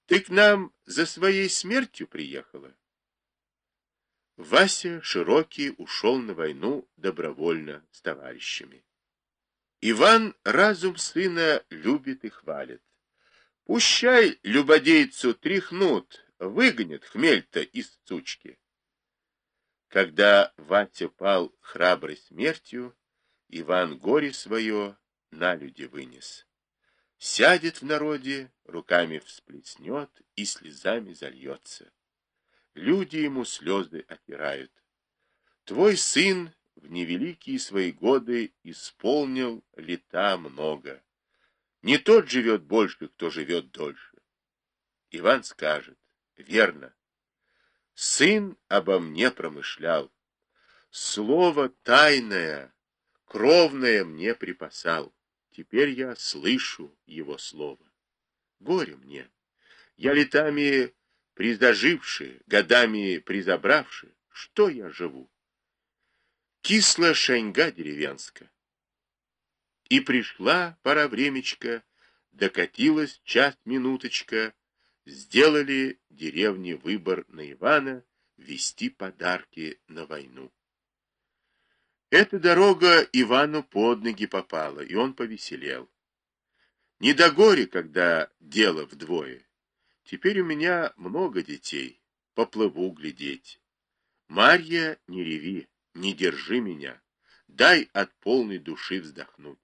Ты к нам за своей смертью приехала? Вася Широкий ушел на войну добровольно с товарищами. Иван разум сына любит и хвалит. Пущай любодейцу тряхнут, выгонят хмель-то из сучки. Когда Ватя пал храброй смертью, Иван горе свое на люди вынес. Сядет в народе, руками всплеснет и слезами зальется. Люди ему слезы отирают. Твой сын в невеликие свои годы исполнил лета много. Не тот живет больше, кто живет дольше. Иван скажет: верно, сын обо мне промышлял, слово тайное, кровное мне припасал. Теперь я слышу его слово. Горе мне, я летами призаживши, годами призабравши, что я живу? Кислая шаньга деревенская. И пришла пора времечка, докатилась час-минуточка, сделали деревни выбор на Ивана вести подарки на войну. Эта дорога Ивану под ноги попала, и он повеселел. Не до горя, когда дело вдвое. Теперь у меня много детей, поплыву глядеть. Марья, не реви, не держи меня, дай от полной души вздохнуть.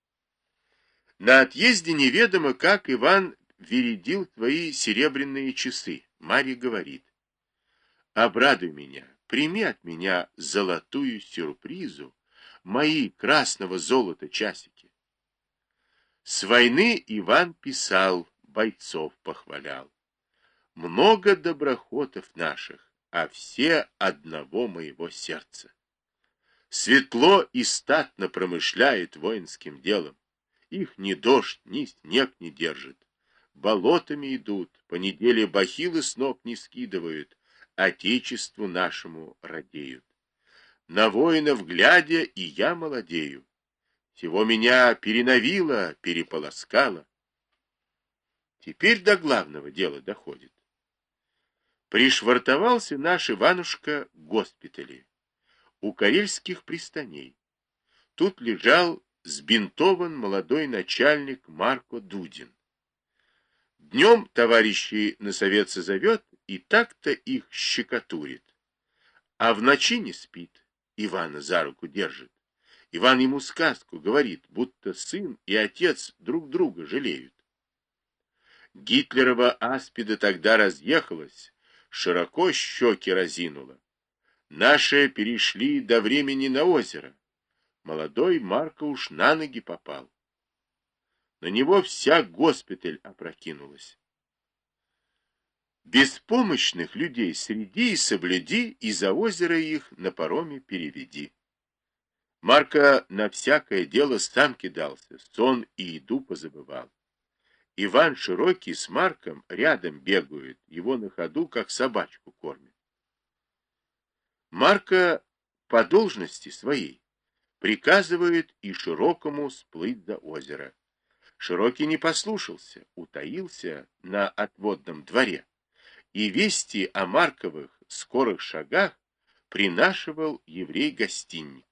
На отъезде неведомо, как Иван вередил свои серебряные часы. Марья говорит: обрадуй меня, прими от меня золотую сюрпризу, мои красного золота часики. С войны Иван писал, бойцов похвалял. Много доброхотов наших, а все одного моего сердца. Светло и статно промышляет воинским делом. Их ни дождь, ни снег не держит. Болотами идут, по неделе бахилы с ног не скидывают, отечеству нашему радеют. На воинов глядя, и я молодею. Всего меня переновило, переполоскало. Теперь до главного дела доходит. Пришвартовался наш Иванушка в госпитале у карельских пристаней. Тут лежал сбинтован молодой начальник Марко Дудин. Днем товарищей на совет созовет и так-то их щекотурит. А в ночи не спит, Ивана за руку держит. Иван ему сказку говорит, будто сын и отец друг друга жалеют. Гитлерова аспида тогда разъехалась, широко щеки разинула. Наши перешли до времени на озеро. Молодой Марко уж на ноги попал. На него вся госпиталь опрокинулась. Беспомощных людей среди и соблюди, и за озеро их на пароме переведи. Марко на всякое дело сам кидался, сон и еду позабывал. Иван Широкий с Марком рядом бегают, его на ходу как собачку кормят. Марко по должности своей приказывает и Широкому сплыть за озеро. Широкий не послушался, утаился на отводном дворе, и вести о Марковых скорых шагах принашивал еврей-гостинник.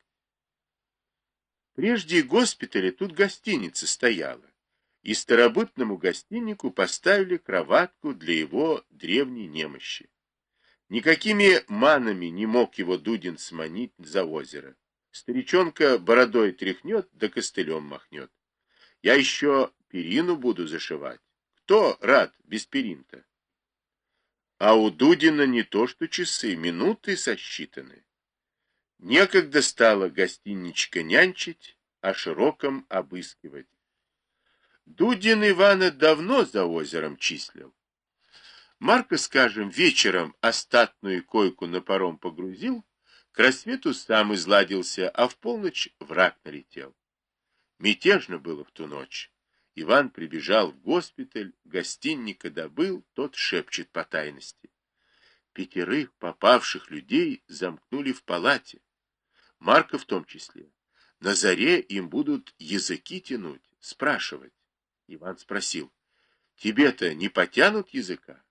Прежде госпиталя тут гостиница стояла, и старобытному гостиннику поставили кроватку для его древней немощи. Никакими манами не мог его Дудин сманить за озеро. Старичонка бородой тряхнет, да костылем махнет. Я еще перину буду зашивать. Кто рад без перин-то? А у Дудина не то что часы, минуты сосчитаны. Некогда стало гостиничка нянчить, а Широком обыскивать. Дудин Ивана давно за озером числил. Марко, скажем, вечером остатную койку на паром погрузил, к рассвету сам изладился, а в полночь враг налетел. Мятежно было в ту ночь. Иван прибежал в госпиталь, гостинника добыл, тот шепчет по тайности. 5 попавших людей замкнули в палате. Марка в том числе. На заре им будут языки тянуть, спрашивать. Иван спросил: тебе-то не потянут языка?